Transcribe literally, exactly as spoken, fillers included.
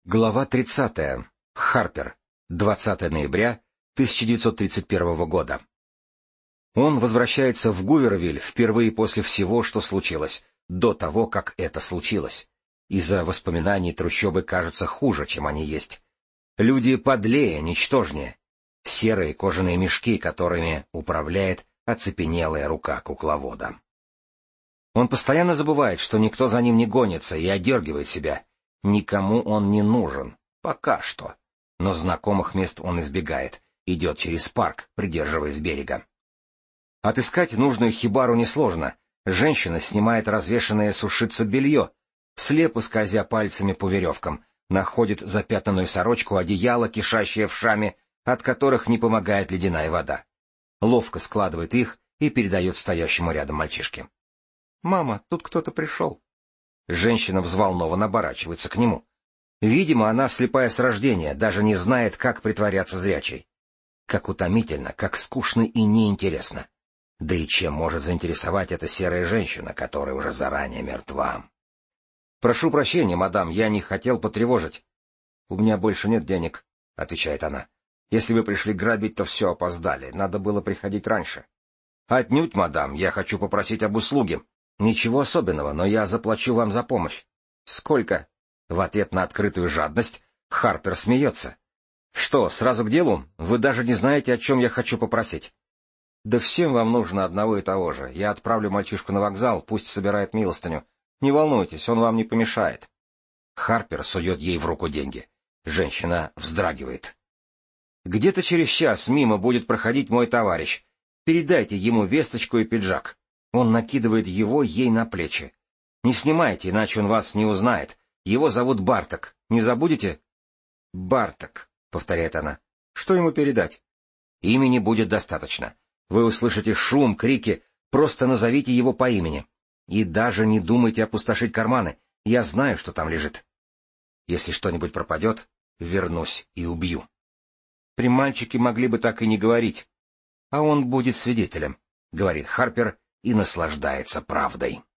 Глава тридцатая. Харпер. двадцатое ноября тысяча девятьсот тридцать первого года. Он возвращается в Гувервиль впервые после всего, что случилось, до того, как это случилось. Из-за воспоминаний трущобы кажутся хуже, чем они есть. Люди подлее, ничтожнее. Серые кожаные мешки, которыми управляет оцепенелая рука кукловода. Он постоянно забывает, что никто за ним не гонится, и одергивает себя. Никому он не нужен. Пока что. Но знакомых мест он избегает. Идет через парк, придерживаясь берега. Отыскать нужную хибару несложно. Женщина снимает развешанное сушиться белье. Слепо скользя пальцами по веревкам. Находит запятнанную сорочку, одеяло, кишащее вшами, от которых не помогает ледяная вода. Ловко складывает их и передает стоящему рядом мальчишке. «Мама, тут кто-то пришел». Женщина взволнованно оборачивается к нему. Видимо, она слепая с рождения, даже не знает, как притворяться зрячей. Как утомительно, как скучно и неинтересно. Да и чем может заинтересовать эта серая женщина, которая уже заранее мертва? «Прошу прощения, мадам, я не хотел потревожить». «У меня больше нет денег», — отвечает она. «Если вы пришли грабить, то все опоздали. Надо было приходить раньше». «Отнюдь, мадам, я хочу попросить об услуге». «Ничего особенного, но я заплачу вам за помощь». «Сколько?» В ответ на открытую жадность Харпер смеется. «Что, сразу к делу? Вы даже не знаете, о чем я хочу попросить». «Да всем вам нужно одного и того же. Я отправлю мальчишку на вокзал, пусть собирает милостыню. Не волнуйтесь, он вам не помешает». Харпер сует ей в руку деньги. Женщина вздрагивает. «Где-то через час мимо будет проходить мой товарищ. Передайте ему весточку и пиджак». Он накидывает его ей на плечи. «Не снимайте, иначе он вас не узнает. Его зовут Барток. Не забудете?» «Барток», — повторяет она. «Что ему передать?» «Имени будет достаточно. Вы услышите шум, крики. Просто назовите его по имени. И даже не думайте опустошить карманы. Я знаю, что там лежит. Если что-нибудь пропадет, вернусь и убью». При мальчике могли бы так и не говорить. «А он будет свидетелем», — говорит Харпер, и наслаждается правдой.